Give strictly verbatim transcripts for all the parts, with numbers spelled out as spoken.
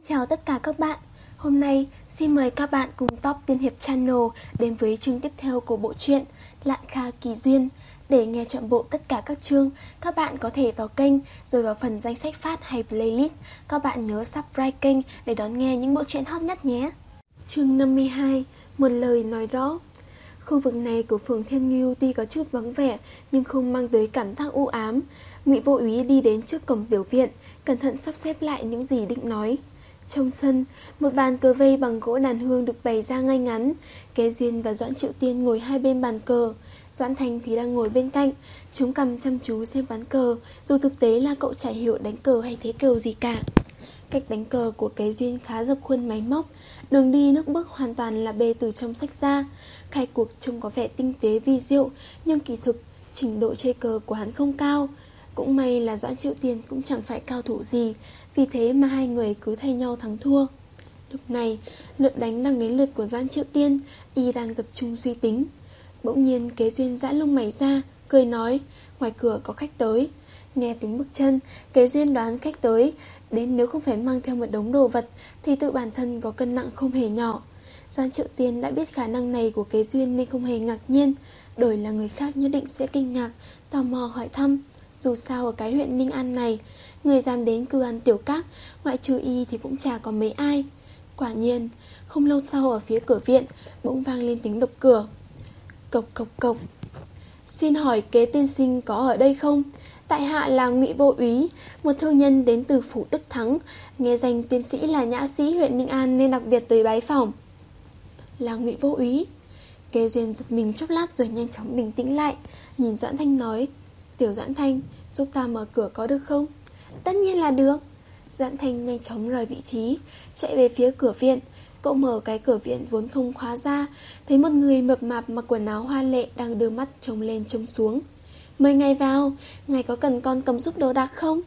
Chào tất cả các bạn. Hôm nay xin mời các bạn cùng Top Tiên Hiệp Channel đến với chương tiếp theo của bộ truyện Lạn Kha Kỳ Duyên. Để nghe trọn bộ tất cả các chương, các bạn có thể vào kênh rồi vào phần danh sách phát hay playlist. Các bạn nhớ subscribe kênh để đón nghe những bộ truyện hot nhất nhé. Chương năm mươi hai, một lời nói rõ. Khu vực này của phường Thiên Ngưu tuy có chút vắng vẻ nhưng không mang tới cảm giác u ám. Ngụy Vô Úy đi đến trước cổng tiểu viện, cẩn thận sắp xếp lại những gì định nói. Trong sân, một bàn cờ vây bằng gỗ đàn hương được bày ra ngay ngắn. Kế Duyên và Doãn Triệu Tiên ngồi hai bên bàn cờ, Doãn Thành thì đang ngồi bên cạnh, chống cằm chăm chú xem ván cờ, dù thực tế là cậu chả hiểu đánh cờ hay thế cờ gì cả. Cách đánh cờ của Kế Duyên khá dập khuôn máy móc, đường đi nước bước hoàn toàn là bê từ trong sách ra. Khai cuộc trông có vẻ tinh tế vi diệu, nhưng kỳ thực trình độ chơi cờ của hắn không cao. Cũng may là Doãn Triệu Tiên cũng chẳng phải cao thủ gì, vì thế mà hai người cứ thay nhau thắng thua. Lúc này, lượt đánh đang đến lượt của Doãn Triệu Tiên, y đang tập trung suy tính. Bỗng nhiên Kế Duyên giãn lông mày ra, cười nói, ngoài cửa có khách tới. Nghe tiếng bước chân, Kế Duyên đoán khách tới đến nếu không phải mang theo một đống đồ vật thì tự bản thân có cân nặng không hề nhỏ. Doãn Triệu Tiên đã biết khả năng này của Kế Duyên nên không hề ngạc nhiên. Đổi là người khác nhất định sẽ kinh ngạc, tò mò hỏi thăm. Dù sao ở cái huyện Ninh An này, người dám đến cư ăn tiểu các, ngoại trừ y thì cũng chả có mấy ai. Quả nhiên, không lâu sau ở phía cửa viện bỗng vang lên tiếng đập cửa. Cộc cộc cộc. Xin hỏi Kế tiên sinh có ở đây không? Tại hạ là Ngụy Vô Úy, một thương nhân đến từ phủ Đức Thắng, nghe danh tiến sĩ là nhã sĩ huyện Ninh An nên đặc biệt tới bái phỏng. Là Ngụy Vô Úy. Kế Duyên giật mình chốc lát rồi nhanh chóng bình tĩnh lại, nhìn Doãn Thanh nói, Tiểu Doãn Thanh, giúp ta mở cửa có được không? Tất nhiên là được. Doãn Thanh nhanh chóng rời vị trí, chạy về phía cửa viện. Cậu mở cái cửa viện vốn không khóa ra, thấy một người mập mạp mặc quần áo hoa lệ đang đưa mắt trông lên trông xuống. Mời ngài vào, ngài có cần con cầm giúp đồ đạc không?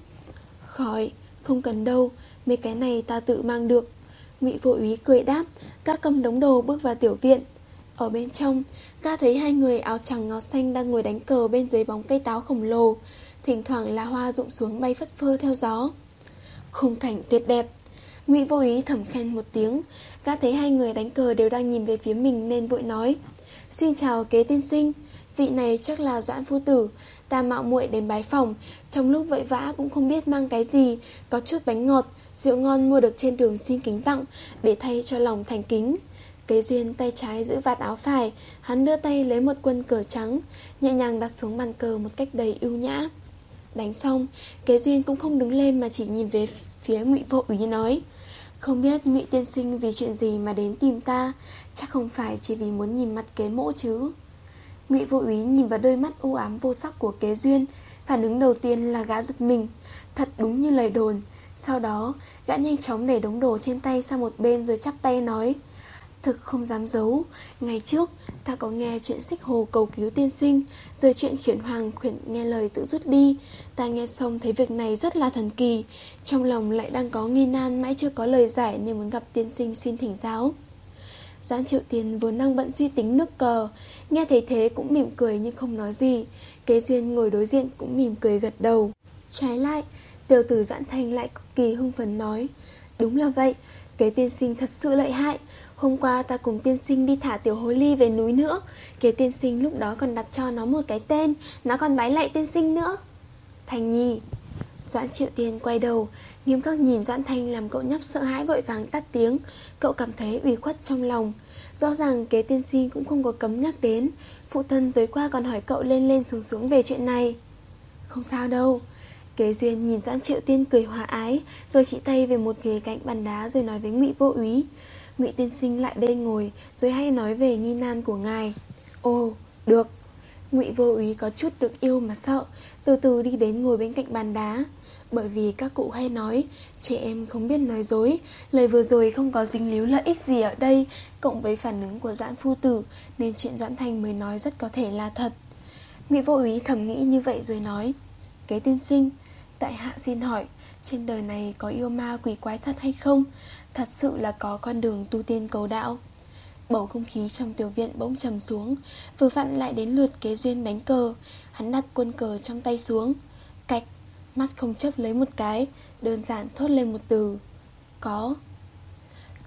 Khỏi, không cần đâu, mấy cái này ta tự mang được. Ngụy Vô Úy cười đáp, gã cầm đống đồ bước vào tiểu viện. Ở bên trong, gã thấy hai người áo trắng áo xanh đang ngồi đánh cờ bên dưới bóng cây táo khổng lồ. Thỉnh thoảng lá hoa rụng xuống bay phất phơ theo gió. Khung cảnh tuyệt đẹp. Ngụy Vô Úy thầm khen một tiếng. Gã thấy hai người đánh cờ đều đang nhìn về phía mình nên vội nói, xin chào Kế tiên sinh, vị này chắc là Doãn phu tử, ta mạo muội đến bái phỏng, trong lúc vội vã cũng không biết mang cái gì, có chút bánh ngọt, rượu ngon mua được trên đường xin kính tặng, để thay cho lòng thành kính. Kế Duyên tay trái giữ vạt áo phải, hắn đưa tay lấy một quân cờ trắng, nhẹ nhàng đặt xuống bàn cờ một cách đầy ưu nhã. Đánh xong, Kế Duyên cũng không đứng lên mà chỉ nhìn về phía Ngụy Vô Úy nói, không biết Ngụy tiên sinh vì chuyện gì mà đến tìm ta, chắc không phải chỉ vì muốn nhìn mặt Kế mỗ chứ. Ngụy Vô Úy nhìn vào đôi mắt u ám vô sắc của Kế Duyên, phản ứng đầu tiên là gã giật mình, thật đúng như lời đồn. Sau đó, gã nhanh chóng để đống đồ trên tay sang một bên rồi chắp tay nói, thực không dám giấu, ngày trước ta có nghe chuyện Xích Hồ cầu cứu tiên sinh, rồi chuyện khiển hoàng khuyển nghe lời tự rút đi. Ta nghe xong thấy việc này rất là thần kỳ, trong lòng lại đang có nghi nan mãi chưa có lời giải nên muốn gặp tiên sinh xin thỉnh giáo. Doãn Triệu Tiên vốn đang bận suy tính nước cờ, nghe thấy thế cũng mỉm cười nhưng không nói gì. Kế Duyên ngồi đối diện cũng mỉm cười gật đầu. Trái lại, tiểu tử Doãn Thanh lại cực kỳ hưng phấn nói, đúng là vậy, Kế tiên sinh thật sự lợi hại. Hôm qua ta cùng tiên sinh đi thả tiểu hồ ly về núi nữa, Kế tiên sinh lúc đó còn đặt cho nó một cái tên, nó còn bái lạy tiên sinh nữa. Thanh Nhi. Doãn Triệu Tiên quay đầu, nghiêm khắc nhìn Doãn Thanh làm cậu nhóc sợ hãi vội vàng tắt tiếng. Cậu cảm thấy ủy khuất trong lòng. Rõ ràng Kế tiên sinh cũng không có cấm nhắc đến, phụ thân tối qua còn hỏi cậu lên lên xuống xuống về chuyện này. Không sao đâu. Kế Duyên nhìn Doãn Triệu Tiên cười hòa ái, rồi chỉ tay về một ghế cạnh bàn đá rồi nói với Ngụy Vô Úy, Ngụy tiên sinh lại đây ngồi, rồi hãy nói về nghi nan của ngài. Ồ, được. Ngụy Vô Úy có chút được yêu mà sợ, từ từ đi đến ngồi bên cạnh bàn đá. Bởi vì các cụ hay nói, trẻ em không biết nói dối, lời vừa rồi không có dính líu lợi ích gì ở đây, cộng với phản ứng của Doãn phu tử, nên chuyện Doãn Thanh mới nói rất có thể là thật. Ngụy Vô Úy thầm nghĩ như vậy rồi nói, Kế tiên sinh, tại hạ xin hỏi, trên đời này có yêu ma quỷ quái thật hay không? Thật sự là có con đường tu tiên cầu đạo. Bầu không khí trong tiểu viện bỗng trầm xuống, vừa vặn lại đến lượt Kế Duyên đánh cờ. Hắn đặt quân cờ trong tay xuống, cạch, mắt không chớp lấy một cái, đơn giản thốt lên một từ, có.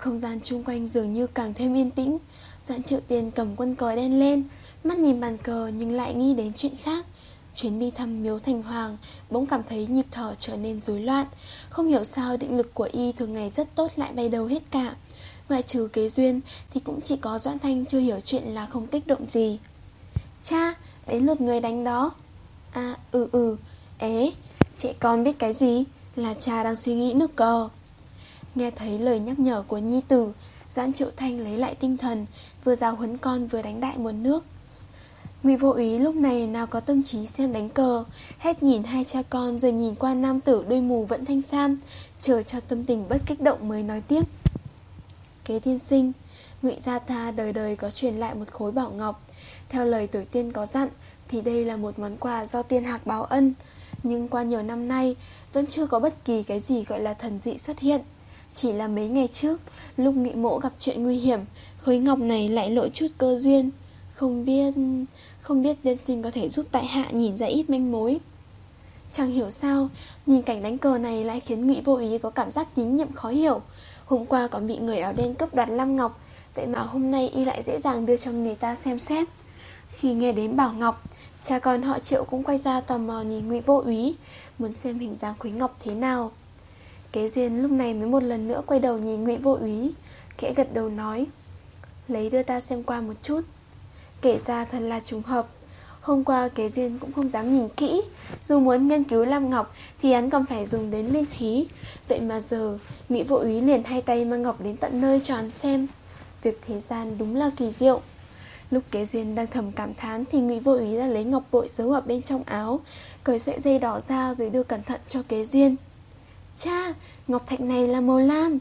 Không gian chung quanh dường như càng thêm yên tĩnh. Doãn Triệu Tiền cầm quân cờ đen lên, mắt nhìn bàn cờ nhưng lại nghĩ đến chuyện khác. Chuyến đi thăm miếu thành hoàng, bỗng cảm thấy nhịp thở trở nên rối loạn. Không hiểu sao định lực của y thường ngày rất tốt lại bay đầu hết cả. Ngoại trừ Kế Duyên thì cũng chỉ có Doãn Thanh chưa hiểu chuyện là không kích động gì. Cha, đến lượt người đánh đó. À, ừ ừ, ế, trẻ con biết cái gì? Là cha đang suy nghĩ nước cờ. Nghe thấy lời nhắc nhở của nhi tử, Doãn Triệu Thanh lấy lại tinh thần, vừa giáo huấn con vừa đánh đại một nước. Ngụy Vô Úy lúc này nào có tâm trí xem đánh cờ, hét nhìn hai cha con rồi nhìn qua nam tử đôi mù vẫn thanh sam, chờ cho tâm tình bất kích động mới nói tiếp. Kế tiên sinh, Ngụy gia ta đời đời có truyền lại một khối bảo ngọc. Theo lời tổ tiên có dặn thì đây là một món quà do tiên hạc báo ân, nhưng qua nhiều năm nay vẫn chưa có bất kỳ cái gì gọi là thần dị xuất hiện. Chỉ là mấy ngày trước, lúc Ngụy mỗ gặp chuyện nguy hiểm, khối ngọc này lại lộ chút cơ duyên. Không biết... Không biết tiên sinh có thể giúp tại hạ nhìn ra ít manh mối. Chẳng hiểu sao, nhìn cảnh đánh cờ này lại khiến Ngụy Vô Úy có cảm giác tín nhiệm khó hiểu. Hôm qua còn bị người áo đen cướp đoạt lam ngọc, vậy mà hôm nay y lại dễ dàng đưa cho người ta xem xét. Khi nghe đến bảo ngọc, cha con họ Triệu cũng quay ra tò mò nhìn Ngụy Vô Úy, muốn xem hình dáng khối ngọc thế nào. Kế Duyên lúc này mới một lần nữa quay đầu nhìn Ngụy Vô Úy, khẽ gật đầu nói: lấy đưa ta xem qua một chút. Kể ra thật là trùng hợp, hôm qua Kế Duyên cũng không dám nhìn kỹ, dù muốn nghiên cứu lam ngọc thì hắn còn phải dùng đến linh khí. Vậy mà giờ Ngụy Vô Úy liền hai tay mang ngọc đến tận nơi cho hắn xem. Việc thế gian đúng là kỳ diệu. Lúc Kế Duyên đang thầm cảm thán thì Ngụy Vô Úy đã lấy ngọc bội giấu ở bên trong áo, cởi sợi dây đỏ ra rồi đưa cẩn thận cho Kế Duyên. Cha, ngọc thạch này là màu lam.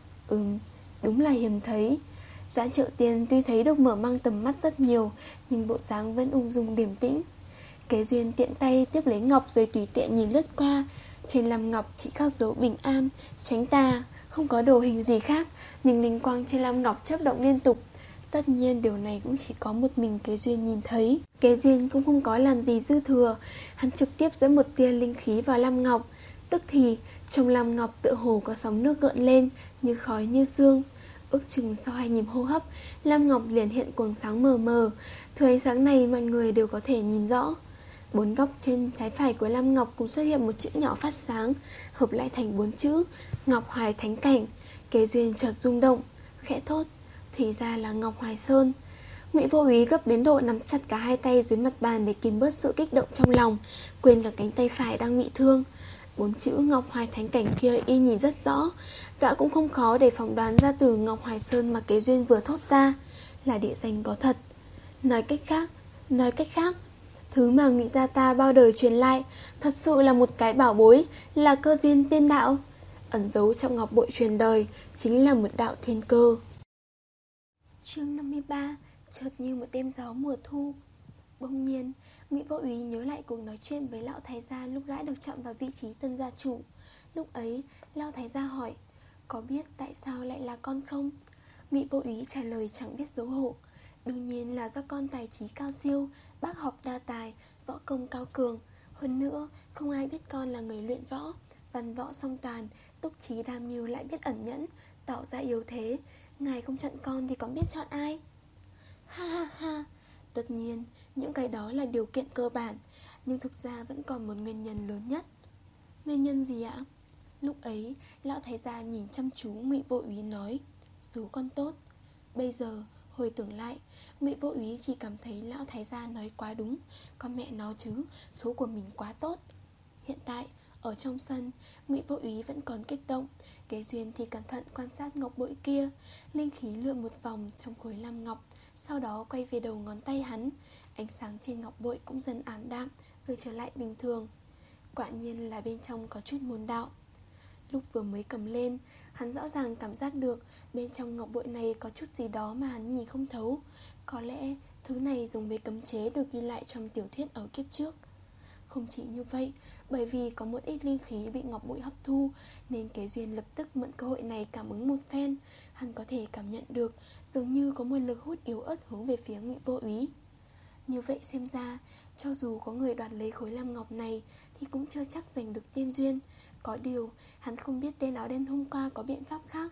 Ừm, đúng là hiếm thấy. Doãn Triệu Tiền tuy thấy được mở mang tầm mắt rất nhiều, nhưng bộ dáng vẫn ung dung điềm tĩnh. Kế Duyên tiện tay tiếp lấy ngọc rồi tùy tiện nhìn lướt qua. Trên lam ngọc chỉ khắc dấu bình an, tránh tà, không có đồ hình gì khác, nhưng linh quang trên lam ngọc chớp động liên tục. Tất nhiên điều này cũng chỉ có một mình Kế Duyên nhìn thấy. Kế Duyên cũng không có làm gì dư thừa, hắn trực tiếp dẫn một tia linh khí vào lam ngọc. Tức thì trong lam ngọc tựa hồ có sóng nước gợn lên, như khói như sương. Ước chừng sau hai nhịp hô hấp, lam ngọc liền hiện quầng sáng mờ mờ. Thứ ánh sáng này mọi người đều có thể nhìn rõ. Bốn góc trên trái phải của lam ngọc cũng xuất hiện một chữ nhỏ phát sáng, hợp lại thành bốn chữ Ngọc Hoài Thánh Cảnh. Kế Duyên chợt rung động, khẽ thốt: thì ra là Ngọc Hoài Sơn. Ngụy Vô Úy gấp đến độ nắm chặt cả hai tay dưới mặt bàn để kìm bớt sự kích động trong lòng, quên cả cánh tay phải đang bị thương. Bốn chữ Ngọc Hoài Thánh Cảnh kia y nhìn rất rõ, gã cũng không khó để phỏng đoán ra từ Ngọc Hoài Sơn mà Kế Duyên vừa thốt ra là địa danh có thật. Nói cách khác, nói cách khác, thứ mà Ngụy gia ta bao đời truyền lại thật sự là một cái bảo bối, là cơ duyên tiên đạo. Ẩn giấu trong ngọc bội truyền đời chính là một đạo thiên cơ. Chương năm mươi ba. Chợt như một đêm gió mùa thu. Bỗng nhiên, Ngụy Vô Úy nhớ lại cuộc nói chuyện với lão thái gia lúc gã được chọn vào vị trí tân gia chủ. Lúc ấy, lão thái gia hỏi: có biết tại sao lại là con không? Ngụy Vô Úy trả lời chẳng biết xấu hổ: đương nhiên là do con tài trí cao siêu, bác học đa tài, võ công cao cường. Hơn nữa, không ai biết con là người luyện võ, văn võ song toàn, túc trí đa mưu lại biết ẩn nhẫn, tỏ ra yếu thế. Ngài không chọn con thì còn biết chọn ai? Ha ha ha. Tất nhiên, những cái đó là điều kiện cơ bản, nhưng thực ra vẫn còn một nguyên nhân lớn nhất. Nguyên nhân gì ạ? Lúc ấy, lão thái gia nhìn chăm chú Ngụy Vô Úy nói: số con tốt. Bây giờ, hồi tưởng lại, Ngụy Vô Úy chỉ cảm thấy lão thái gia nói quá đúng. Con mẹ nó chứ, số của mình quá tốt. Hiện tại, ở trong sân, Ngụy Vô Úy vẫn còn kích động. Kế Duyên thì cẩn thận quan sát ngọc bội kia. Linh khí lượn một vòng trong khối lam ngọc, sau đó quay về đầu ngón tay hắn. Ánh sáng trên ngọc bội cũng dần ảm đạm, rồi trở lại bình thường. Quả nhiên là bên trong có chút môn đạo. Lúc vừa mới cầm lên, hắn rõ ràng cảm giác được bên trong ngọc bội này có chút gì đó mà hắn nhìn không thấu. Có lẽ thứ này giống với cấm chế được ghi lại trong tiểu thuyết ở kiếp trước. Không chỉ như vậy, bởi vì có một ít linh khí bị ngọc bội hấp thu, nên Kế Duyên lập tức mượn cơ hội này cảm ứng một phen. Hắn có thể cảm nhận được dường như có một lực hút yếu ớt hướng về phía Ngụy Vô Úy. Như vậy xem ra, cho dù có người đoạt lấy khối lam ngọc này thì cũng chưa chắc giành được tiên duyên. Có điều, hắn không biết tên áo đen hôm qua có biện pháp khác,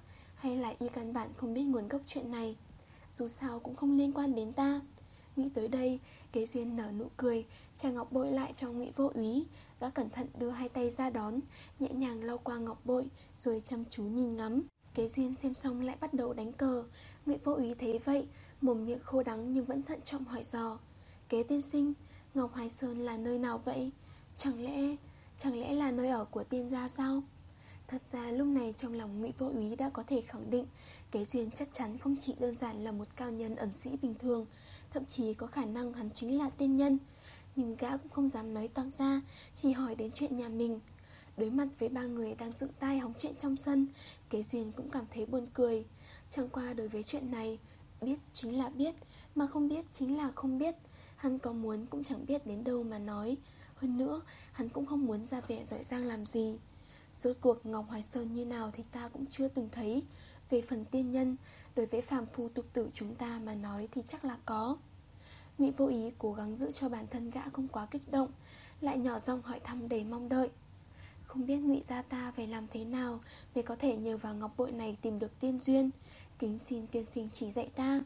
hay là y căn bản không biết nguồn gốc chuyện này? Dù sao cũng không liên quan đến ta. Nghĩ tới đây, Kế Duyên nở nụ cười, trả ngọc bội lại cho Ngụy Vô Úy. Gã cẩn thận đưa hai tay ra đón, nhẹ nhàng lau qua ngọc bội, rồi chăm chú nhìn ngắm. Kế Duyên xem xong lại bắt đầu đánh cờ. Ngụy Vô Úy thấy vậy, mồm miệng khô đắng nhưng vẫn thận trọng hỏi dò: Kế tiên sinh, Ngọc Hoài Sơn là nơi nào vậy? Chẳng lẽ, chẳng lẽ là nơi ở của tiên gia sao? Thật ra lúc này trong lòng Ngụy Vô Úy đã có thể khẳng định Kế Duyên chắc chắn không chỉ đơn giản là một cao nhân ẩn sĩ bình thường, thậm chí có khả năng hắn chính là tiên nhân. Nhưng gã cũng không dám nói toạc ra, chỉ hỏi đến chuyện nhà mình. Đối mặt với ba người đang dựng tai hóng chuyện trong sân, Kế Duyên cũng cảm thấy buồn cười. Chẳng qua đối với chuyện này, biết chính là biết, mà không biết chính là không biết. Hắn có muốn cũng chẳng biết đến đâu mà nói. Hơn nữa, hắn cũng không muốn ra vẻ giỏi giang làm gì. Rốt cuộc Ngọc Hoài Sơn như nào thì ta cũng chưa từng thấy. Về phần tiên nhân, đối với phàm phu tục tử chúng ta mà nói thì chắc là có. Ngụy Vô Ý cố gắng giữ cho bản thân gã không quá kích động, lại nhỏ giọng hỏi thăm đầy mong đợi: Không biết Ngụy gia ta phải làm thế nào mới có thể nhờ vào ngọc bội này tìm được tiên duyên? Kính xin tiên sinh chỉ dạy ta.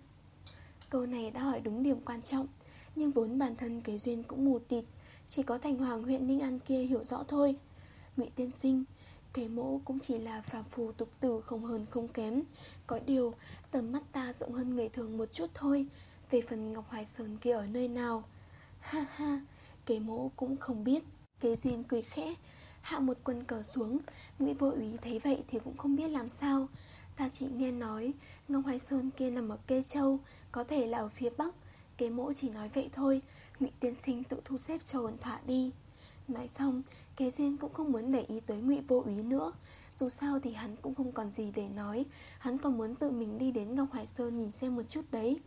Câu này đã hỏi đúng điểm quan trọng, nhưng vốn bản thân Kế Duyên cũng mù tịt, chỉ có thành hoàng huyện Ninh An kia hiểu rõ thôi. Ngụy tiên sinh, Kế mỗ cũng chỉ là phàm phu tục tử, không hơn không kém. Có điều tầm mắt ta rộng hơn người thường một chút thôi. Về phần Ngọc Hoài Sơn kia ở nơi nào, ha ha, Kế mỗ cũng không biết. Kế Duyên cười khẽ, hạ một quân cờ xuống. Ngụy Vô Úy thấy vậy thì cũng không biết làm sao. Ta chỉ nghe nói Ngọc Hoài Sơn kia nằm ở Kê Châu, có thể là ở phía Bắc. Kế mỗ chỉ nói vậy thôi, Ngụy tiên sinh tự thu xếp cho ổn thỏa đi. Nói xong, Kế Duyên cũng không muốn để ý tới Ngụy Vô Úy nữa. Dù sao thì hắn cũng không còn gì để nói. Hắn còn muốn tự mình đi đến Ngọc Hoài Sơn nhìn xem một chút đấy.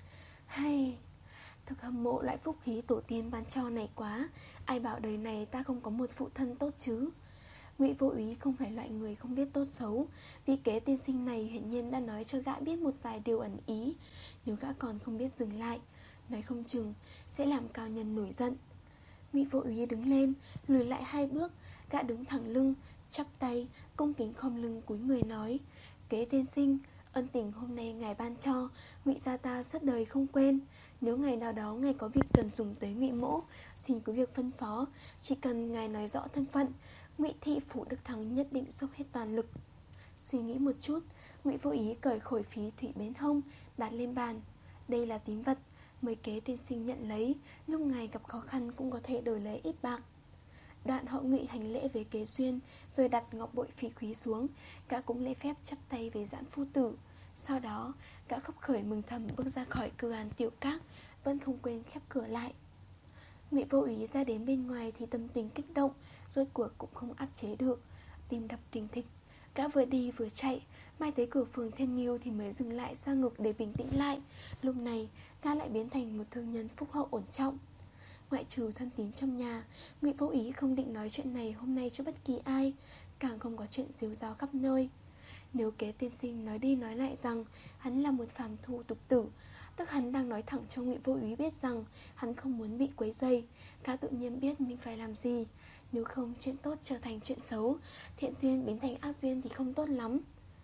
Hay, thực hâm mộ loại phúc khí tổ tiên ban cho này quá. Ai bảo đời này ta không có một phụ thân tốt chứ. Ngụy Vô Úy không phải loại người không biết tốt xấu. Vì Kế tiên sinh này hiển nhiên đã nói cho gã biết một vài điều ẩn ý. Nếu gã còn không biết dừng lại, nói không chừng sẽ làm cao nhân nổi giận. Ngụy Vô Úy đứng lên, lùi lại hai bước. Gã đứng thẳng lưng, chắp tay, cung kính khom lưng cúi người nói: Kế tiên sinh, ân tình hôm nay ngài ban cho, Ngụy gia ta suốt đời không quên. Nếu ngày nào đó ngài có việc cần dùng tới Ngụy mỗ, xin cứ việc phân phó. Chỉ cần ngài nói rõ thân phận, Ngụy thị phủ Đức Thắng nhất định dốc hết toàn lực. Suy nghĩ một chút, Ngụy Vô Ý cởi khổi phí thủy bến hông, đặt lên bàn. Đây là tín vật, mời Kế tiên sinh nhận lấy, lúc ngài gặp khó khăn cũng có thể đổi lấy ít bạc. Đoạn họ Ngụy hành lễ với Kế Duyên, rồi đặt ngọc bội phỉ quý xuống. Gã cũng lễ phép chắp tay với Doãn phu tử. Sau đó gã khấp khởi mừng thầm bước ra khỏi cửa hàng tiểu các, vẫn không quên khép cửa lại. Ngụy Vô Úy ra đến bên ngoài thì tâm tình kích động, rốt cuộc cũng không áp chế được, tim đập thình thịch. Gã vừa đi vừa chạy, mai tới cửa phường Thiên Nghiêu thì mới dừng lại xoa ngực để bình tĩnh lại. Lúc này gã lại biến thành một thương nhân phúc hậu ổn trọng. Ngoại trừ thân tín trong nhà, Ngụy Vô Ý không định nói chuyện này hôm nay cho bất kỳ ai, càng không có chuyện ríu ráo khắp nơi. Nếu Kế tiên sinh nói đi nói lại rằng hắn là một phàm phu tục tử, tức hắn đang nói thẳng cho Ngụy Vô Ý biết rằng hắn không muốn bị quấy rầy. Gã tự nhiên biết mình phải làm gì. Nếu không chuyện tốt trở thành chuyện xấu, thiện duyên biến thành ác duyên thì không tốt lắm.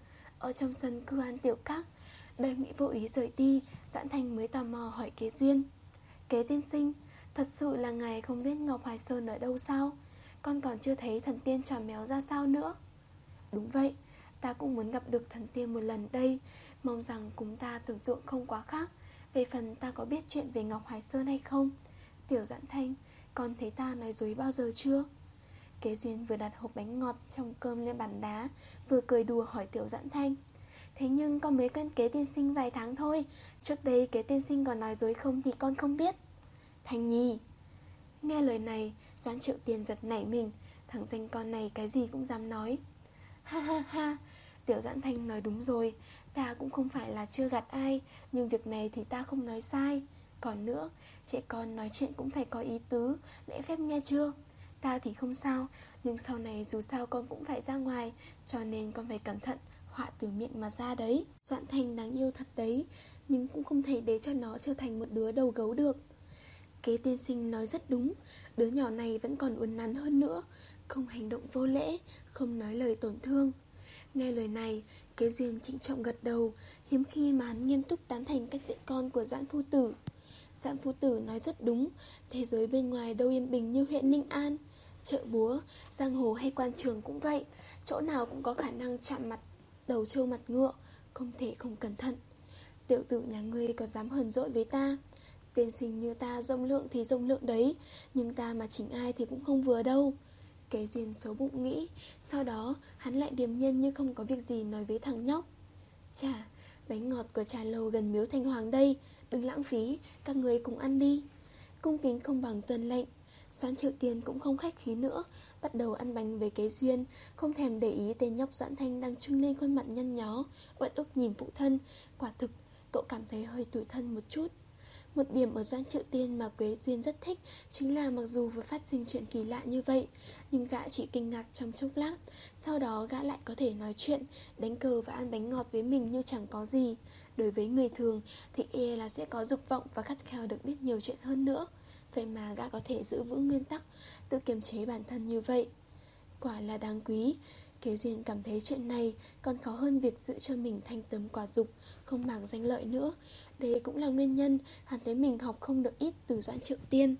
Ở trong sân cư an tiểu các, đợi Ngụy Vô Ý rời đi, Doãn Thanh mới tò mò hỏi Kế Duyên: Kế tiên sinh, thật sự là ngài không biết Ngọc Hoài Sơn ở đâu sao? Con còn chưa thấy thần tiên trò méo ra sao nữa. Đúng vậy, ta cũng muốn gặp được thần tiên một lần đây. Mong rằng cùng ta tưởng tượng không quá khác. Về phần ta có biết chuyện về Ngọc Hoài Sơn hay không? Tiểu Doãn Thanh, con thấy ta nói dối bao giờ chưa? Kế Duyên vừa đặt hộp bánh ngọt trong cơm lên bàn đá, vừa cười đùa hỏi Tiểu Doãn Thanh: Thế nhưng con mới quen Kế tiên sinh vài tháng thôi, trước đây Kế tiên sinh còn nói dối không thì con không biết. Thanh Nhi. Nghe lời này, Doãn Triệu Tiền giật nảy mình. Thằng danh con này cái gì cũng dám nói. Ha ha ha, Tiểu Doãn Thanh nói đúng rồi. Ta cũng không phải là chưa gạt ai, nhưng việc này thì ta không nói sai. Còn nữa, trẻ con nói chuyện cũng phải có ý tứ, lễ phép nghe chưa? Ta thì không sao, nhưng sau này dù sao con cũng phải ra ngoài, cho nên con phải cẩn thận, họa từ miệng mà ra đấy. Doãn Thanh đáng yêu thật đấy, nhưng cũng không thể để cho nó trở thành một đứa đầu gấu được. Kế tiên sinh nói rất đúng, đứa nhỏ này vẫn còn uốn nắn hơn nữa, không hành động vô lễ, không nói lời tổn thương. Nghe lời này, Kế Duyên trịnh trọng gật đầu. Hiếm khi mà hắn nghiêm túc tán thành cách dạy con của Doãn phu tử. Doãn phu tử nói rất đúng. Thế giới bên ngoài đâu yên bình như huyện Ninh An. Chợ búa, giang hồ hay quan trường cũng vậy. Chỗ nào cũng có khả năng chạm mặt đầu trâu mặt ngựa, không thể không cẩn thận. Tiểu tử nhà ngươi có dám hờn dỗi với ta? Tên sinh như ta rộng lượng thì rộng lượng đấy, nhưng ta mà chỉnh ai thì cũng không vừa đâu. Kế Duyên xấu bụng nghĩ. Sau đó hắn lại điềm nhiên như không có việc gì nói với thằng nhóc. Chà, bánh ngọt của trà lầu gần miếu Thanh Hoàng đây, đừng lãng phí, các người cùng ăn đi. Cung kính không bằng tuân lệnh. Doãn Triệu Tiên cũng không khách khí nữa, bắt đầu ăn bánh với Kế Duyên, không thèm để ý tên nhóc Doãn Thanh đang trưng lên khuôn mặt nhăn nhó, uất ức nhìn phụ thân. Quả thực, cậu cảm thấy hơi tủi thân một chút. Một điểm ở Doãn Triệu Tiên mà Kế Duyên rất thích chính là mặc dù vừa phát sinh chuyện kỳ lạ như vậy, nhưng gã chỉ kinh ngạc trong chốc lát. Sau đó gã lại có thể nói chuyện, đánh cờ và ăn bánh ngọt với mình như chẳng có gì. Đối với người thường thì e là sẽ có dục vọng và khát khao được biết nhiều chuyện hơn nữa. Vậy mà gã có thể giữ vững nguyên tắc, tự kiềm chế bản thân như vậy, quả là đáng quý. Kế Duyên cảm thấy chuyện này còn khó hơn việc giữ cho mình thanh tấm quả dục, không màng danh lợi nữa. Đây cũng là nguyên nhân hắn thấy mình học không được ít từ Doãn Triệu Tiên.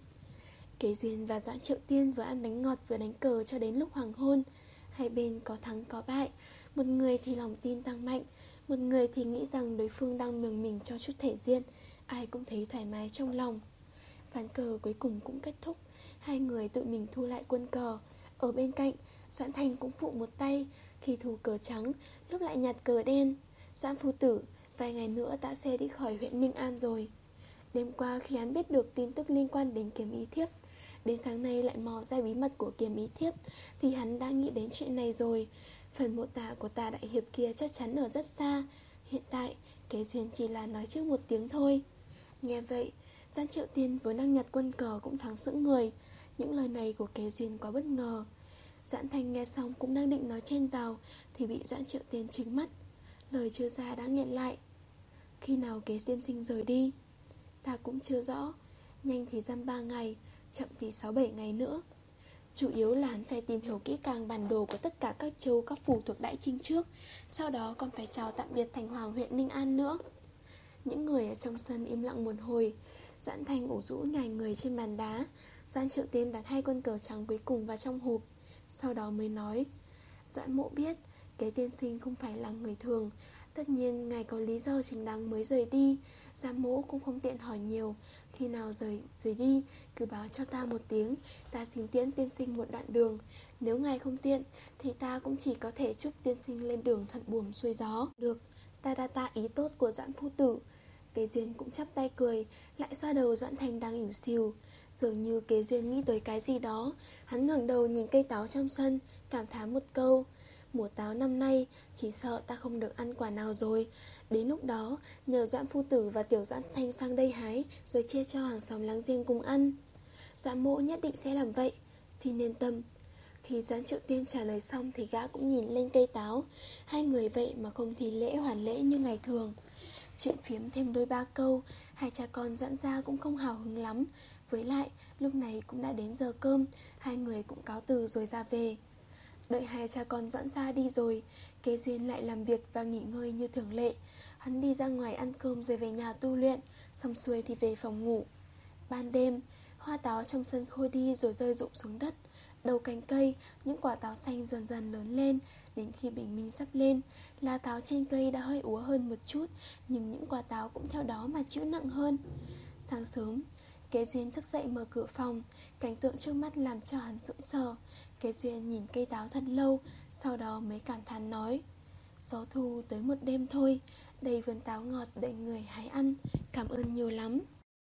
Kế Duyên và Doãn Triệu Tiên vừa ăn bánh ngọt vừa đánh cờ cho đến lúc hoàng hôn. Hai bên có thắng có bại. Một người thì lòng tin tăng mạnh, một người thì nghĩ rằng đối phương đang mường mình cho chút thể diện. Ai cũng thấy thoải mái trong lòng. Ván cờ cuối cùng cũng kết thúc. Hai người tự mình thu lại quân cờ. Ở bên cạnh, Doãn Thanh cũng phụ một tay, khi thu cờ trắng, lúc lại nhặt cờ đen. Doãn phu tử, vài ngày nữa đã xe đi khỏi huyện Ninh An rồi. Đêm qua khi hắn biết được tin tức liên quan đến kiếm ý thiếp, đến sáng nay lại mò ra bí mật của kiếm ý thiếp, thì hắn đã nghĩ đến chuyện này rồi. Phần mộ tả của Tà đại hiệp kia chắc chắn ở rất xa. Hiện tại, Kế Duyên chỉ là nói trước một tiếng thôi. Nghe vậy, Doãn Triệu Tiên vốn đang nhặt quân cờ cũng thoáng sững người. Những lời này của Kế Duyên quá bất ngờ. Doãn Thanh nghe xong cũng đang định nói chen vào, thì bị Doãn Triệu Tiên trừng mắt. Lời chưa ra đã nghẹn lại. Khi nào Kế tiên sinh rời đi? Ta cũng chưa rõ. Nhanh thì dăm ba ngày, chậm thì sáu bảy ngày nữa. Chủ yếu là hắn phải tìm hiểu kỹ càng bản đồ của tất cả các châu các phủ thuộc Đại Trinh trước. Sau đó còn phải chào tạm biệt thành hoàng huyện Ninh An nữa. Những người ở trong sân im lặng một hồi. Doãn Thanh ủ rũ nhòi người trên bàn đá. Doãn Triệu Tiên đặt hai con cờ trắng cuối cùng vào trong hộp. Sau đó mới nói: Doãn mộ biết Kế tiên sinh không phải là người thường. Tất nhiên ngài có lý do chính đáng mới rời đi. Giám mỗ cũng không tiện hỏi nhiều. Khi nào rời rời đi cứ báo cho ta một tiếng, ta xin tiễn tiên sinh một đoạn đường. Nếu ngài không tiện thì ta cũng chỉ có thể chúc tiên sinh lên đường thuận buồm xuôi gió. Được, ta đa tạ ý tốt của Doãn phu tử. Kế Duyên cũng chắp tay cười, lại xoa đầu Doãn Thanh đang ỉu xìu. Dường như Kế Duyên nghĩ tới cái gì đó. Hắn ngẩng đầu nhìn cây táo trong sân, cảm thán một câu: mùa táo năm nay chỉ sợ ta không được ăn quả nào rồi. Đến lúc đó nhờ Doãn phu tử và tiểu Doãn Thanh sang đây hái, rồi chia cho hàng xóm láng giềng cùng ăn. Doãn mỗ nhất định sẽ làm vậy, xin yên tâm. Khi Doãn Triệu Tiên trả lời xong thì gã cũng nhìn lên cây táo. Hai người vậy mà không thì lễ hoàn lễ như ngày thường. Chuyện phiếm thêm đôi ba câu, hai cha con Doãn gia cũng không hào hứng lắm. Với lại lúc này cũng đã đến giờ cơm, hai người cũng cáo từ rồi ra về. Đợi hai cha con Doãn gia đi rồi, Kế Duyên lại làm việc và nghỉ ngơi như thường lệ. Hắn đi ra ngoài ăn cơm rồi về nhà tu luyện, xong xuôi thì về phòng ngủ. Ban đêm, hoa táo trong sân khô đi rồi rơi rụng xuống đất. Đầu cành cây, những quả táo xanh dần dần lớn lên. Đến khi bình minh sắp lên, lá táo trên cây đã hơi úa hơn một chút, nhưng những quả táo cũng theo đó mà chịu nặng hơn. Sáng sớm, Kế Duyên thức dậy mở cửa phòng. Cảnh tượng trước mắt làm cho hắn sững sờ. Kế Duyên nhìn cây táo thật lâu, sau đó mới cảm thán nói: gió thu tới một đêm thôi, đầy vườn táo ngọt đợi người hái ăn. Cảm ơn nhiều lắm.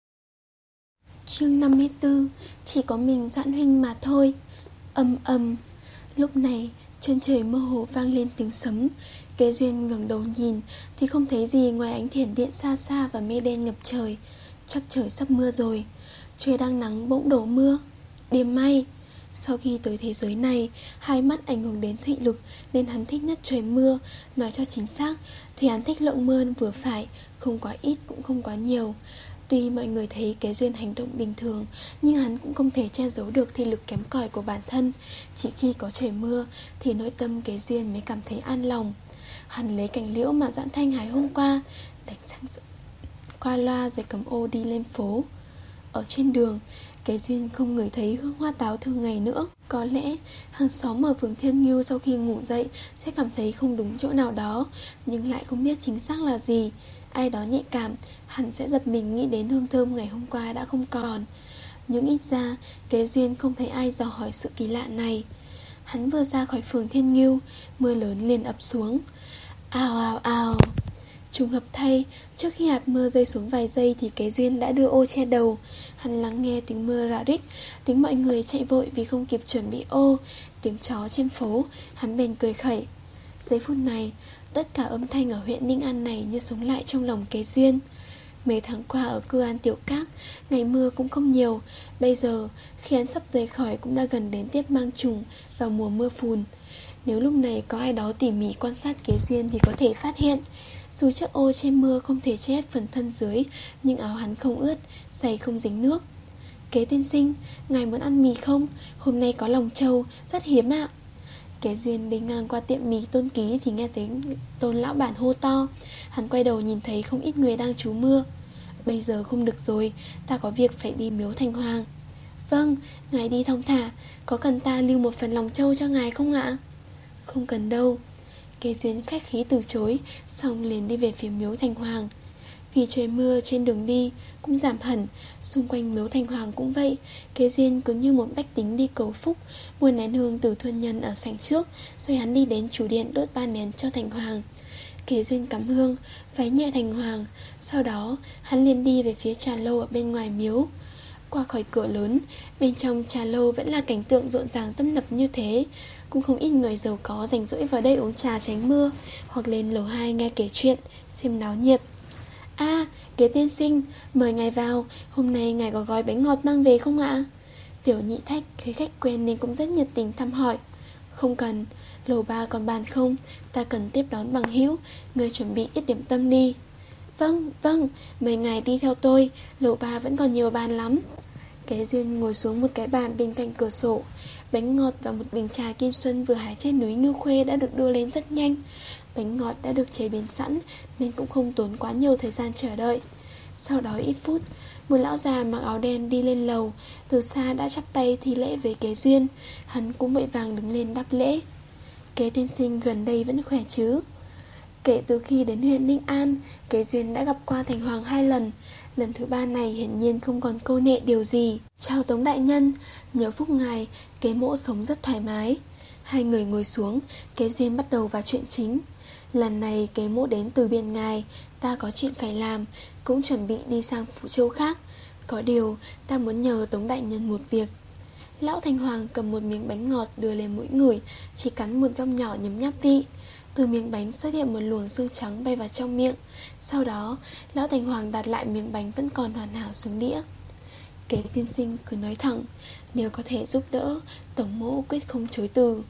Chương năm mươi tư. Chỉ có mình Doãn huynh mà thôi. Ầm ầm. Lúc này chân trời mơ hồ vang lên tiếng sấm. Kế Duyên ngẩng đầu nhìn thì không thấy gì ngoài ánh thiểm điện xa xa và mây đen ngập trời. Chắc trời sắp mưa rồi. Trời đang nắng bỗng đổ mưa. Điềm may. Sau khi tới thế giới này, hai mắt ảnh hưởng đến thị lực nên hắn thích nhất trời mưa. Nói cho chính xác thì hắn thích lượng mưa vừa phải, không quá ít cũng không quá nhiều. Tuy mọi người thấy Kế Duyên hành động bình thường, nhưng hắn cũng không thể che giấu được thị lực kém cỏi của bản thân. Chỉ khi có trời mưa thì nội tâm Kế Duyên mới cảm thấy an lòng. Hắn lấy cành liễu mà Doãn Thanh hái hôm qua, đánh răng qua loa rồi cầm ô đi lên phố. Ở trên đường, Kế Duyên không ngửi thấy hương hoa táo thường ngày nữa. Có lẽ hàng xóm ở phường Thiên Ngưu sau khi ngủ dậy sẽ cảm thấy không đúng chỗ nào đó, nhưng lại không biết chính xác là gì. Ai đó nhạy cảm, hẳn sẽ giật mình nghĩ đến hương thơm ngày hôm qua đã không còn. Nhưng ít ra, Kế Duyên không thấy ai dò hỏi sự kỳ lạ này. Hắn vừa ra khỏi phường Thiên Ngưu, mưa lớn liền ập xuống. Ào ào ào. Trùng hợp thay, trước khi hạt mưa rơi xuống vài giây thì Kế Duyên đã đưa ô che đầu. Hắn lắng nghe tiếng mưa rả rích, tiếng mọi người chạy vội vì không kịp chuẩn bị ô, tiếng chó trên phố. Hắn bèn cười khẩy. Giây phút này, tất cả âm thanh ở huyện Ninh An này như sống lại trong lòng Kế Duyên. Mấy tháng qua ở Cư An Tiểu Các, ngày mưa cũng không nhiều. Bây giờ, khi hắn sắp rời khỏi cũng đã gần đến tiết mang trùng vào mùa mưa phùn. Nếu lúc này có ai đó tỉ mỉ quan sát Kế Duyên thì có thể phát hiện, dù chiếc ô che mưa không thể che hết phần thân dưới, nhưng áo hắn không ướt, giày không dính nước. Kế tiên sinh, ngài muốn ăn mì không? Hôm nay có lòng trâu, rất hiếm ạ. Kế Duyên đi ngang qua tiệm mì Tôn Ký thì nghe thấy Tôn lão bản hô to. Hắn quay đầu nhìn thấy không ít người đang trú mưa. Bây giờ không được rồi, ta có việc phải đi miếu Thành Hoàng. Vâng, ngài đi thong thả. Có cần ta lưu một phần lòng trâu cho ngài không ạ? Không cần đâu. Kế Duyên khách khí từ chối, xong liền đi về phía miếu Thành Hoàng. Vì trời mưa trên đường đi cũng giảm hẳn, xung quanh miếu Thành Hoàng cũng vậy. Kế Duyên cứ như một bách tính đi cầu phúc, mua nén hương từ thuần nhân ở sảnh trước, rồi hắn đi đến chủ điện đốt ba nén cho Thành Hoàng. Kế Duyên cắm hương, vái nhẹ Thành Hoàng. Sau đó hắn liền đi về phía trà lâu ở bên ngoài miếu. Qua khỏi cửa lớn, bên trong trà lâu vẫn là cảnh tượng rộn ràng tấp nập như thế. Cũng không ít người giàu có rảnh rỗi vào đây uống trà tránh mưa, hoặc lên lầu hai nghe kể chuyện, xem náo nhiệt. A, à, Kế tiên sinh, mời ngài vào. Hôm nay ngài có gói bánh ngọt mang về không ạ? Tiểu Nhị Thách thấy khách quen nên cũng rất nhiệt tình thăm hỏi. Không cần, lầu ba còn bàn không? Ta cần tiếp đón bằng hữu, người chuẩn bị ít điểm tâm đi. Vâng, vâng, mời ngài đi theo tôi, lầu ba vẫn còn nhiều bàn lắm. Kế Duyên ngồi xuống một cái bàn bên cạnh cửa sổ. Bánh ngọt và một bình trà Kim Xuân vừa hái trên núi Ngưu Khuê đã được đưa lên rất nhanh. Bánh ngọt đã được chế biến sẵn nên cũng không tốn quá nhiều thời gian chờ đợi. Sau đó ít phút, một lão già mặc áo đen đi lên lầu, từ xa đã chắp tay thi lễ với Kế Duyên. Hắn cũng vội vàng đứng lên đáp lễ. Kế tiên sinh gần đây vẫn khỏe chứ? Kể từ khi đến huyện Ninh An, Kế Duyên đã gặp qua Thành Hoàng hai lần. Lần thứ ba này hiển nhiên không còn câu nệ điều gì. Chào Tống đại nhân, nhờ phúc ngài, Kế mỗ sống rất thoải mái. Hai người ngồi xuống, Kế Duyên bắt đầu vào chuyện chính. Lần này Kế mỗ đến từ biển ngài, ta có chuyện phải làm, cũng chuẩn bị đi sang phủ châu khác. Có điều, ta muốn nhờ Tống đại nhân một việc. Lão Thành Hoàng cầm một miếng bánh ngọt đưa lên mũi ngửi, chỉ cắn một găm nhỏ nhấm nháp vị. Từ miếng bánh xuất hiện một luồng xương trắng bay vào trong miệng. Sau đó, lão Thành Hoàng đặt lại miếng bánh vẫn còn hoàn hảo xuống đĩa. Kế tiên sinh cứ nói thẳng, nếu có thể giúp đỡ, Tống mỗ quyết không chối từ.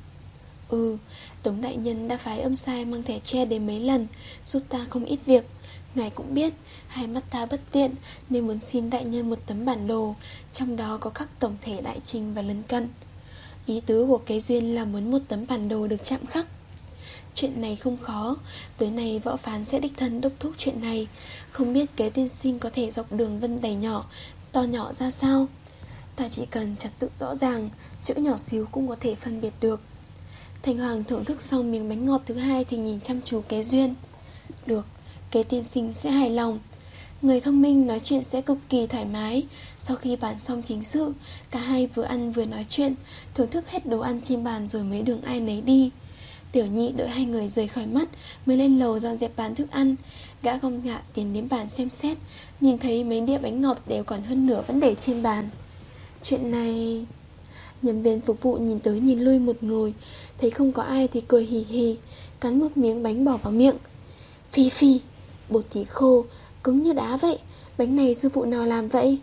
Ừ, Tống đại nhân đã phái âm sai mang thẻ tre đến mấy lần, giúp ta không ít việc. Ngài cũng biết, hai mắt ta bất tiện nên muốn xin đại nhân một tấm bản đồ, trong đó có khắc tổng thể đại trình và lân cận. Ý tứ của Kế Duyên là muốn một tấm bản đồ được chạm khắc. Chuyện này không khó, tối nay võ phán sẽ đích thân đốc thúc chuyện này. Không biết Kế tiên sinh có thể dọc đường vân đầy nhỏ, to nhỏ ra sao? Ta chỉ cần trật tự rõ ràng, chữ nhỏ xíu cũng có thể phân biệt được. Thành Hoàng thưởng thức xong miếng bánh ngọt thứ hai thì nhìn chăm chú Kế Duyên. Được, Kế tiên sinh sẽ hài lòng. Người thông minh nói chuyện sẽ cực kỳ thoải mái. Sau khi bàn xong chính sự, cả hai vừa ăn vừa nói chuyện, thưởng thức hết đồ ăn trên bàn rồi mới đường ai nấy đi. Tiểu Nhị đợi hai người rời khỏi mắt mới lên lầu dọn dẹp bàn thức ăn. Gã gom gạ tiến đến bàn xem xét, nhìn thấy mấy đĩa bánh ngọt đều còn hơn nửa vẫn để trên bàn. Chuyện này... Nhân viên phục vụ nhìn tới nhìn lui một người, thấy không có ai thì cười hì hì, cắn một miếng bánh bỏ vào miệng. Phi phi, bột thì khô, cứng như đá vậy. Bánh này sư phụ nào làm vậy?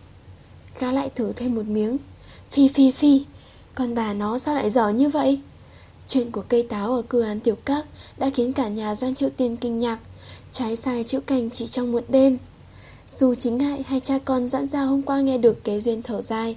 Gã lại thử thêm một miếng. Phi phi phi, con bà nó sao lại dở như vậy? Chuyện của cây táo ở Cư Án Tiểu Các đã khiến cả nhà Doan Triệu Tiên kinh ngạc. Trái sai chữ cành chỉ trong một đêm. Dù chính ngại hai cha con Doãn gia hôm qua nghe được Kế Duyên thở dài,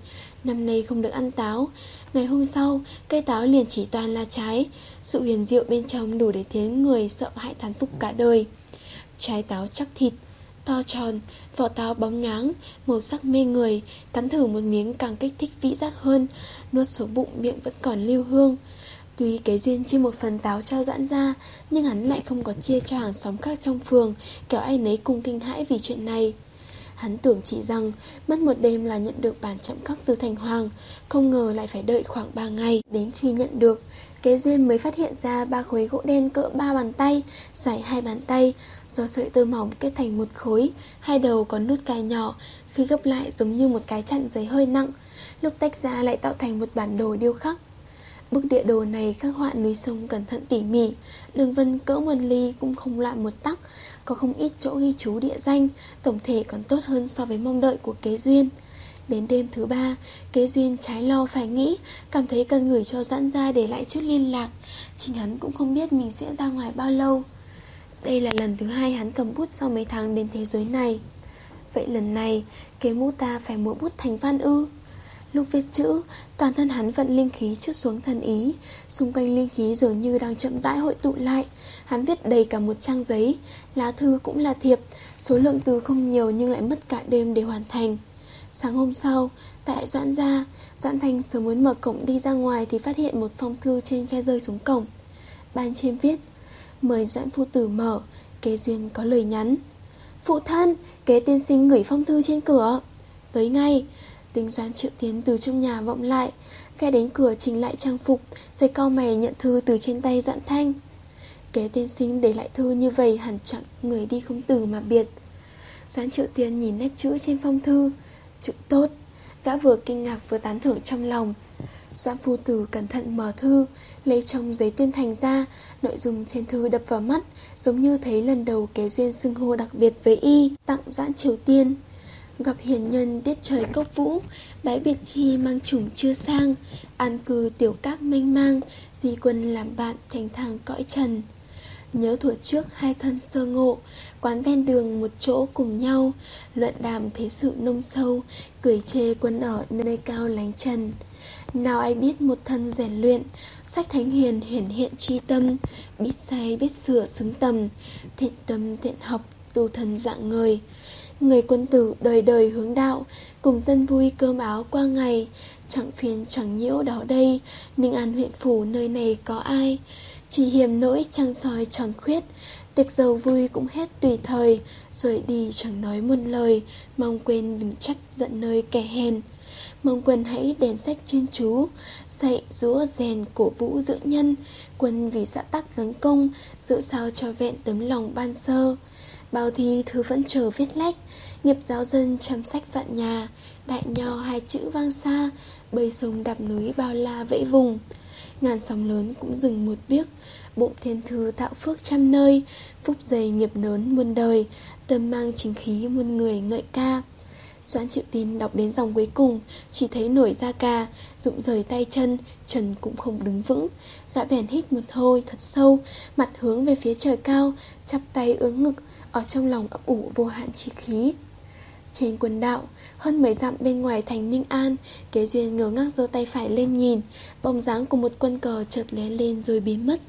Năm nay không được ăn táo. Ngày hôm sau, cây táo liền chỉ toàn là trái. Sự huyền diệu bên trong đủ để khiến người sợ hãi thán phục cả đời. Trái táo chắc thịt, to tròn, vỏ táo bóng loáng, màu sắc mê người. Cắn thử một miếng càng kích thích vị giác hơn. Nuốt xuống bụng miệng vẫn còn lưu hương. Tuy Kế Duyên chia một phần táo cho Doãn gia, nhưng hắn lại không có chia cho hàng xóm khác trong phường, kẻo ai nấy cùng kinh hãi vì chuyện này. Hắn tưởng chỉ rằng mất một đêm là nhận được bản chậm khắc từ Thành Hoàng, không ngờ lại phải đợi khoảng ba ngày. Đến khi nhận được, Kế Duyên mới phát hiện ra ba khối gỗ đen cỡ ba bàn tay, dài hai bàn tay, do sợi tơ mỏng kết thành một khối, hai đầu có nút cài nhỏ, khi gấp lại giống như một cái chặn giấy hơi nặng, lúc tách ra lại tạo thành một bản đồ điêu khắc. Bức địa đồ này khắc họa núi sông cẩn thận tỉ mỉ, đường vân cỡ một ly cũng không loạn một tắc, có không ít chỗ ghi chú địa danh, tổng thể còn tốt hơn so với mong đợi của Kế Duyên. Đến đêm thứ ba, Kế Duyên trái lo phải nghĩ, cảm thấy cần gửi cho Doãn gia để lại chút liên lạc. Chính hắn cũng không biết mình sẽ ra ngoài bao lâu. Đây là lần thứ hai hắn cầm bút sau mấy tháng đến thế giới này. Vậy lần này, Kế Mũ ta phải múa bút thành văn ư? Lúc viết chữ, toàn thân hắn vận linh khí chút xuống thần ý. Xung quanh linh khí dường như đang chậm rãi hội tụ lại. Hắn viết đầy cả một trang giấy. Lá thư cũng là thiệp. Số lượng từ không nhiều nhưng lại mất cả đêm để hoàn thành. Sáng hôm sau, tại Doãn gia, Doãn Thanh sớm muốn mở cổng đi ra ngoài thì phát hiện một phong thư trên khe rơi xuống cổng. Ban trên viết: mời Doãn phu tử mở. Kế Duyên có lời nhắn: phụ thân, Kế tiên sinh gửi phong thư trên cửa. Tới ngay. Tiếng Doãn Triệu Tiến từ trong nhà vọng lại. Ghe đến cửa chỉnh lại trang phục, rồi cau mày nhận thư từ trên tay Doãn Thanh. Kế tiên sinh để lại thư như vậy hẳn chẳng người đi không từ mà biệt. Doãn Triệu Tiến nhìn nét chữ trên phong thư. Chữ tốt. Gã vừa kinh ngạc vừa tán thưởng trong lòng. Doãn phu tử cẩn thận mở thư, lấy trong giấy tuyên thành ra. Nội dung trên thư đập vào mắt, giống như thấy lần đầu Kế Duyên xưng hô đặc biệt với y. Tặng Doãn Triều Tiên. Gặp hiền nhân tiết trời cốc vũ, bãi biệt khi mang chủng chưa sang, an cư tiểu các mênh mang, duy quân làm bạn thành thang cõi trần. Nhớ thuở trước hai thân sơ ngộ, quán ven đường một chỗ cùng nhau, luận đàm thế sự nông sâu, cười chê quân ở nơi cao lánh trần. Nào ai biết một thân rèn luyện, sách thánh hiền hiển hiện tri tâm, biết sai biết sửa xứng tầm, thiện tâm thiện học, tu thân dạng người. Người quân tử đời đời hướng đạo, cùng dân vui cơm áo qua ngày, chẳng phiền chẳng nhiễu đó đây, Ninh An huyện phủ nơi này có ai. Chỉ hiềm nỗi trăng soi tròn khuyết, tiệc dầu vui cũng hết tùy thời, rời đi chẳng nói muôn lời, mong quên đừng trách giận nơi kẻ hèn. Mong quân hãy đèn sách chuyên chú, dạy dũa rèn cổ vũ dưỡng nhân, quân vì xã tắc gắng công, giữ sao cho vẹn tấm lòng ban sơ. Bao thi thứ vẫn chờ viết lách, nghiệp giáo dân chăm sách vạn nhà, đại nho hai chữ vang xa, bầy sông đạp núi bao la vẫy vùng. Ngàn sóng lớn cũng dừng một biếc, bụng thiên thư tạo phước trăm nơi, phúc dày nghiệp lớn muôn đời, tâm mang chính khí muôn người ngợi ca. Doãn Triệu Tín đọc đến dòng cuối cùng, chỉ thấy nổi da gà, rụng rời tay chân, chân cũng không đứng vững. Gã bèn hít một hơi thật sâu, mặt hướng về phía trời cao, chắp tay ưỡn ngực, ở trong lòng ấp ủ vô hạn chí khí. Trên quần đạo, hơn mấy dặm bên ngoài thành Ninh An, Kế Duyên ngớ ngác giơ tay phải lên nhìn, bóng dáng của một quân cờ chợt lóe lên rồi biến mất.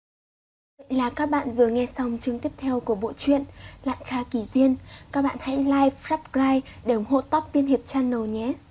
Vậy là các bạn vừa nghe xong chương tiếp theo của bộ truyện Lạn Kha Kỳ Duyên. Các bạn hãy like, subscribe để ủng hộ Top Tiên Hiệp Channel nhé.